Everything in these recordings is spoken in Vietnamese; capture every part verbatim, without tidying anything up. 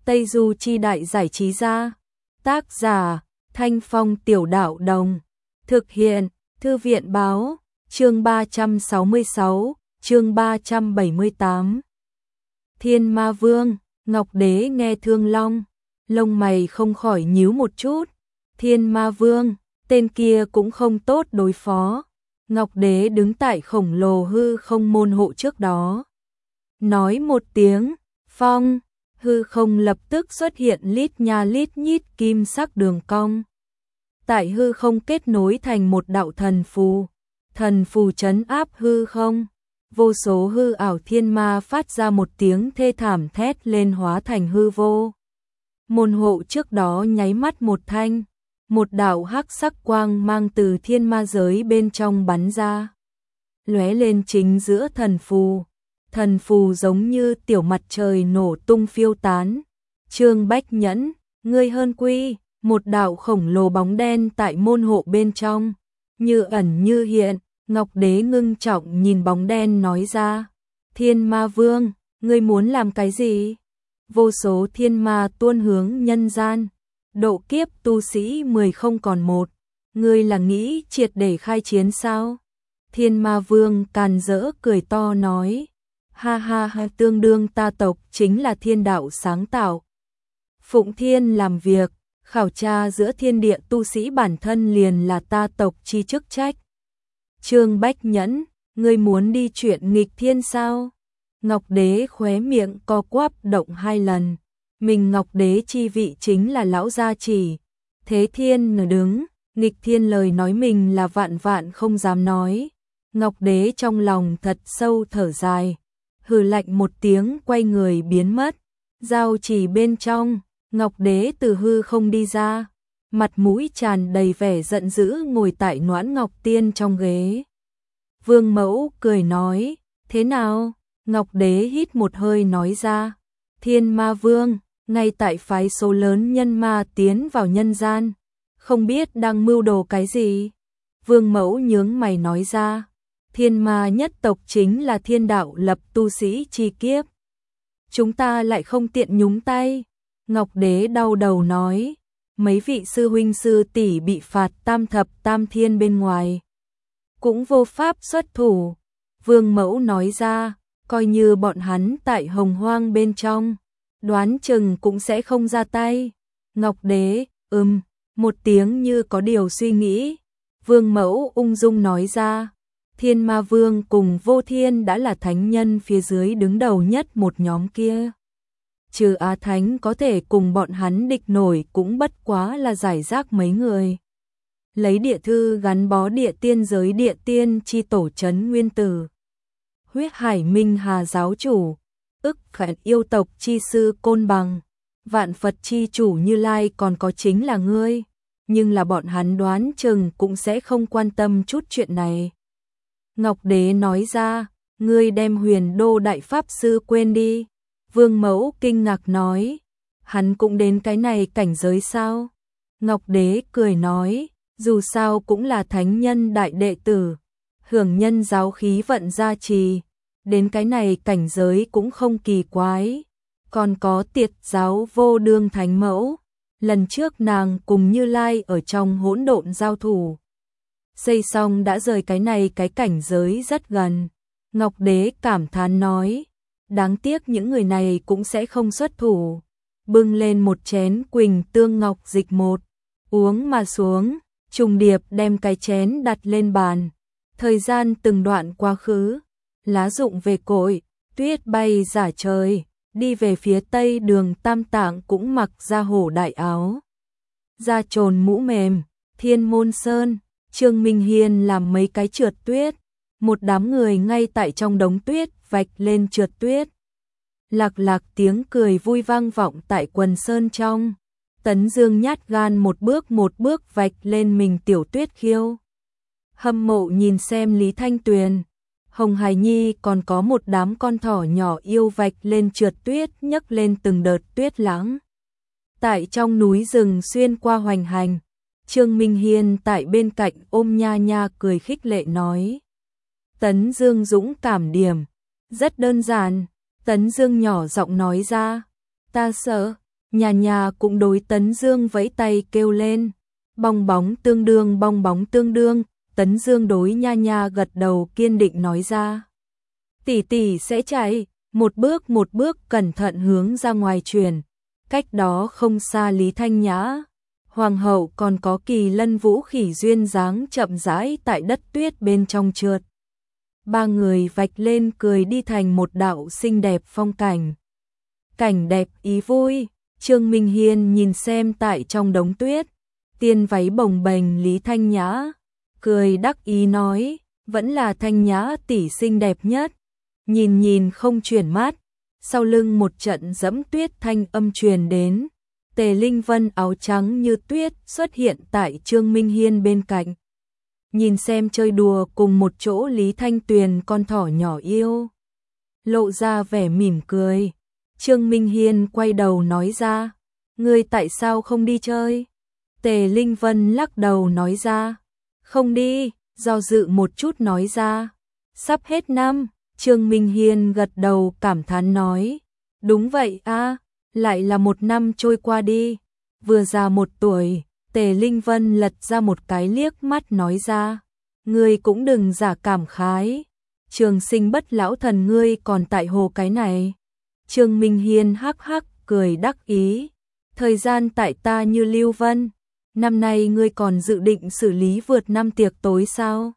Tây Du Chi Đại Giải Trí Gia. Tác giả Thanh Phong Tiểu Đạo Đồng. Thực hiện Thư viện Báo. Chương ba trăm sáu mươi sáu, chương ba trăm bảy mươi tám. Thiên Ma Vương. Ngọc Đế nghe Thương Long, lông mày không khỏi nhíu một chút. Thiên Ma Vương, tên kia cũng không tốt đối phó. Ngọc Đế đứng tại khổng lồ hư không môn hộ trước đó, nói một tiếng, phong, hư không lập tức xuất hiện lít nha lít nhít kim sắc đường cong. Tại hư không kết nối thành một đạo thần phù, thần phù trấn áp hư không. Vô số hư ảo thiên ma phát ra một tiếng thê thảm thét lên hóa thành hư vô. Môn hộ trước đó nháy mắt một thanh, một đạo hắc sắc quang mang từ thiên ma giới bên trong bắn ra, lóe lên chính giữa thần phù. Thần phù giống như tiểu mặt trời nổ tung phiêu tán. Trương Bách Nhẫn, ngươi hơn quy, một đạo khổng lồ bóng đen tại môn hộ bên trong, như ẩn như hiện. Ngọc Đế ngưng trọng nhìn bóng đen nói ra, Thiên Ma Vương, ngươi muốn làm cái gì? Vô số thiên ma tuôn hướng nhân gian, độ kiếp tu sĩ mười không còn một, ngươi là nghĩ triệt để khai chiến sao? Thiên Ma Vương càn rỡ cười to nói, ha ha ha, tương đương ta tộc chính là thiên đạo sáng tạo. Phụng Thiên làm việc, khảo tra giữa thiên địa tu sĩ bản thân liền là ta tộc chi chức trách. Trương Bách Nhẫn, ngươi muốn đi chuyện nghịch thiên sao? Ngọc Đế khóe miệng co quắp động hai lần. Mình Ngọc Đế chi vị chính là lão gia chỉ. Thế thiên nở đứng, nghịch thiên lời nói mình là vạn vạn không dám nói. Ngọc Đế trong lòng thật sâu thở dài, hừ lạnh một tiếng quay người biến mất. Giao chỉ bên trong, Ngọc Đế từ hư không đi ra, mặt mũi tràn đầy vẻ giận dữ ngồi tại Noãn Ngọc Tiên trong ghế. Vương Mẫu cười nói, thế nào? Ngọc Đế hít một hơi nói ra, Thiên Ma Vương, ngay tại phái số lớn nhân ma tiến vào nhân gian, không biết đang mưu đồ cái gì? Vương Mẫu nhướng mày nói ra, thiên ma nhất tộc chính là thiên đạo lập tu sĩ chi kiếp. Chúng ta lại không tiện nhúng tay. Ngọc Đế đau đầu nói, mấy vị sư huynh sư tỷ bị phạt tam thập tam thiên bên ngoài, cũng vô pháp xuất thủ. Vương Mẫu nói ra, coi như bọn hắn tại hồng hoang bên trong, đoán chừng cũng sẽ không ra tay. Ngọc Đế, ừm, một tiếng như có điều suy nghĩ. Vương Mẫu ung dung nói ra, Thiên Ma Vương cùng Vô Thiên đã là thánh nhân phía dưới đứng đầu nhất một nhóm kia. Trừ Á Thánh có thể cùng bọn hắn địch nổi cũng bất quá là giải rác mấy người. Lấy địa thư gắn bó địa tiên giới địa tiên chi tổ trấn nguyên tử, Huyết Hải Minh Hà giáo chủ, ức khải yêu tộc chi sư Côn Bằng, vạn Phật chi chủ Như Lai, còn có chính là ngươi. Nhưng là bọn hắn đoán chừng cũng sẽ không quan tâm chút chuyện này. Ngọc Đế nói ra, ngươi đem Huyền Đô Đại Pháp Sư quên đi. Vương Mẫu kinh ngạc nói, hắn cũng đến cái này cảnh giới sao? Ngọc Đế cười nói, dù sao cũng là thánh nhân đại đệ tử, hưởng nhân giáo khí vận gia trì, đến cái này cảnh giới cũng không kỳ quái. Còn có Tiệt giáo Vô Đương Thánh Mẫu, lần trước nàng cùng Như Lai ở trong hỗn độn giao thủ, xây xong đã rời cái này cái cảnh giới rất gần. Ngọc Đế cảm thán nói, đáng tiếc những người này cũng sẽ không xuất thủ. Bưng lên một chén Quỳnh Tương Ngọc Dịch một, uống mà xuống, trùng điệp đem cái chén đặt lên bàn. Thời gian từng đoạn quá khứ, lá rụng về cội, tuyết bay rả trời, đi về phía tây đường Tam Tạng cũng mặc ra hổ đại áo, da trồn mũ mềm. Thiên Môn Sơn, Trương Minh Hiên làm mấy cái trượt tuyết, một đám người ngay tại trong đống tuyết vạch lên trượt tuyết. Lạc lạc tiếng cười vui vang vọng tại quần sơn trong. Tấn Dương nhát gan một bước một bước vạch lên mình tiểu tuyết khiêu. Hâm mộ nhìn xem Lý Thanh Tuyền, Hồng Hải Nhi còn có một đám con thỏ nhỏ yêu vạch lên trượt tuyết nhấc lên từng đợt tuyết lãng. Tại trong núi rừng xuyên qua hoành hành, Trương Minh Hiên tại bên cạnh ôm nha nha cười khích lệ nói. Tấn Dương dũng cảm điểm, rất đơn giản. Tấn Dương nhỏ giọng nói ra, ta sợ, Nhà nhà cũng đối Tấn Dương vẫy tay kêu lên. Bong bóng tương đương, bong bóng tương đương. Tấn Dương đối Nha Nha gật đầu kiên định nói ra. Tỷ tỷ sẽ chạy, một bước một bước cẩn thận hướng ra ngoài truyền. Cách đó không xa Lý Thanh Nhã, Hoàng hậu còn có Kỳ Lân Vũ Khỉ duyên dáng chậm rãi tại đất tuyết bên trong trượt. Ba người vạch lên cười đi thành một đạo xinh đẹp phong cảnh. Cảnh đẹp ý vui, Trương Minh Hiên nhìn xem tại trong đống tuyết, tiên váy bồng bềnh Lý Thanh Nhã, cười đắc ý nói, vẫn là Thanh Nhã tỷ xinh đẹp nhất. Nhìn nhìn không chuyển mắt, sau lưng một trận dẫm tuyết thanh âm truyền đến. Tề Linh Vân áo trắng như tuyết xuất hiện tại Trương Minh Hiên bên cạnh. Nhìn xem chơi đùa cùng một chỗ Lý Thanh Tuyền con thỏ nhỏ yêu. Lộ ra vẻ mỉm cười. Trương Minh Hiên quay đầu nói ra. Ngươi tại sao không đi chơi? Tề Linh Vân lắc đầu nói ra. Không đi, do dự một chút nói ra. Sắp hết năm, Trương Minh Hiên gật đầu cảm thán nói. Đúng vậy a, lại là một năm trôi qua đi. Vừa già một tuổi, Tề Linh Vân lật ra một cái liếc mắt nói ra. Ngươi cũng đừng giả cảm khái. Trường sinh bất lão thần ngươi còn tại hồ cái này. Trương Minh Hiên hắc hắc cười đắc ý. Thời gian tại ta như lưu vân. Năm nay ngươi còn dự định xử lý vượt năm tiệc tối sao?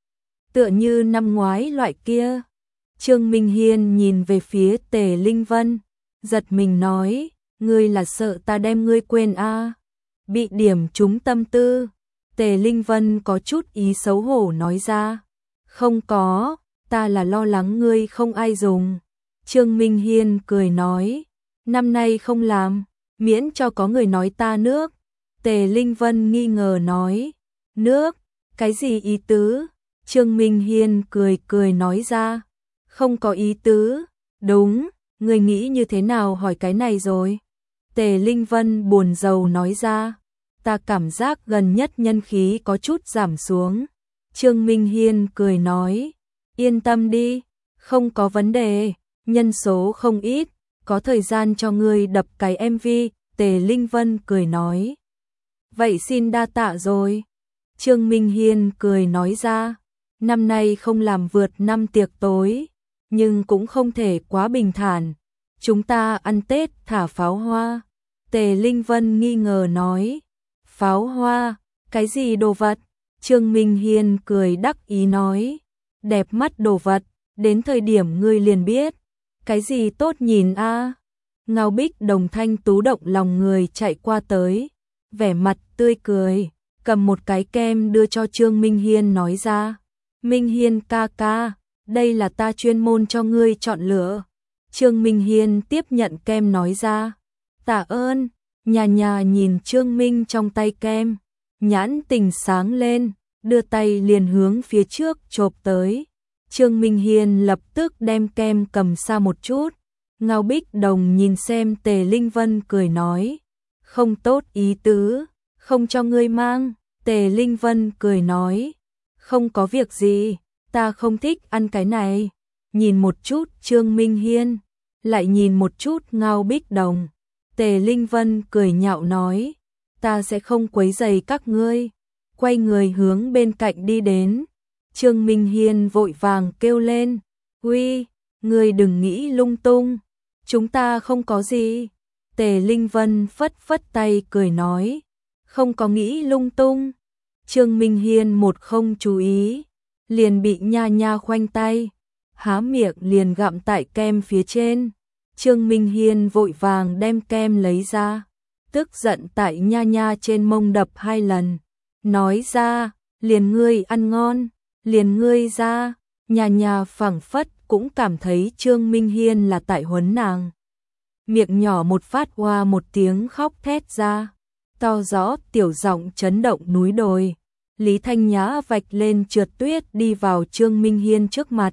Tựa như năm ngoái loại kia. Trương Minh Hiên nhìn về phía Tề Linh Vân, giật mình nói, ngươi là sợ ta đem ngươi quên a? À? Bị điểm trúng tâm tư. Tề Linh Vân có chút ý xấu hổ nói ra, không có, ta là lo lắng ngươi không ai dùng. Trương Minh Hiên cười nói, năm nay không làm, miễn cho có người nói ta nước. Tề Linh Vân nghi ngờ nói, nước, cái gì ý tứ? Trương Minh Hiên cười cười nói ra, không có ý tứ, đúng, người nghĩ như thế nào hỏi cái này rồi. Tề Linh Vân buồn rầu nói ra, ta cảm giác gần nhất nhân khí có chút giảm xuống. Trương Minh Hiên cười nói, yên tâm đi, không có vấn đề, nhân số không ít, có thời gian cho ngươi đập cái em vê. Tề Linh Vân cười nói, vậy xin đa tạ rồi. Trương Minh Hiên cười nói ra, năm nay không làm vượt năm tiệc tối, nhưng cũng không thể quá bình thản. Chúng ta ăn Tết thả pháo hoa. Tề Linh Vân nghi ngờ nói, pháo hoa, cái gì đồ vật? Trương Minh Hiên cười đắc ý nói, đẹp mắt đồ vật, đến thời điểm ngươi liền biết. Cái gì tốt nhìn a? À? Ngao Bích đồng thanh tú động lòng người chạy qua tới, vẻ mặt tươi cười, cầm một cái kem đưa cho Trương Minh Hiên nói ra, Minh Hiên ca ca, đây là ta chuyên môn cho ngươi chọn lựa. Trương Minh Hiên tiếp nhận kem nói ra, tạ ơn. Nhà nhà nhìn Trương Minh trong tay kem, nhãn tình sáng lên, đưa tay liền hướng phía trước chộp tới. Trương Minh Hiên lập tức đem kem cầm xa một chút. Ngao Bích Đồng nhìn xem Tề Linh Vân cười nói, không tốt ý tứ, không cho ngươi mang. Tề Linh Vân cười nói, không có việc gì, ta không thích ăn cái này. Nhìn một chút Trương Minh Hiên, lại nhìn một chút Ngao Bích Đồng. Tề Linh Vân cười nhạo nói, ta sẽ không quấy rầy các ngươi. Quay người hướng bên cạnh đi đến. Trương Minh Hiên vội vàng kêu lên, uy, ngươi đừng nghĩ lung tung, chúng ta không có gì. Tề Linh Vân phất phất tay cười nói, không có nghĩ lung tung. Trương Minh Hiên một không chú ý, liền bị Nha Nha khoanh tay, há miệng liền gặm tại kem phía trên. Trương Minh Hiên vội vàng đem kem lấy ra, tức giận tại Nha Nha trên mông đập hai lần, nói ra, liền ngươi ăn ngon, liền ngươi ra. Nha Nha phảng phất cũng cảm thấy Trương Minh Hiên là tại huấn nàng. Miệng nhỏ một phát hoa một tiếng khóc thét ra, to rõ tiểu giọng chấn động núi đồi. Lý Thanh Nhã vạch lên trượt tuyết đi vào Trương Minh Hiên trước mặt.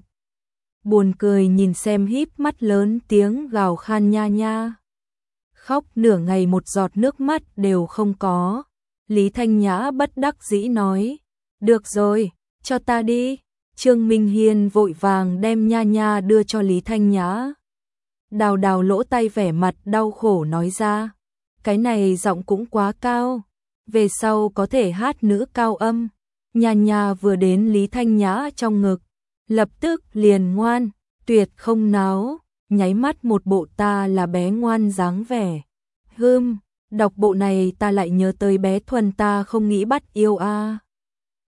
Buồn cười nhìn xem híp mắt lớn tiếng gào khan Nha Nha. Khóc nửa ngày một giọt nước mắt đều không có. Lý Thanh Nhã bất đắc dĩ nói, được rồi, cho ta đi. Trương Minh Hiên vội vàng đem Nha Nha đưa cho Lý Thanh Nhã. Đào đào lỗ tay vẻ mặt đau khổ nói ra, cái này giọng cũng quá cao, về sau có thể hát nữ cao âm. Nha nha vừa đến Lý Thanh Nhã trong ngực, lập tức liền ngoan, tuyệt không náo, nháy mắt một bộ ta là bé ngoan dáng vẻ. Hưm, đọc bộ này ta lại nhớ tới bé Thuần ta không nghĩ bắt yêu a.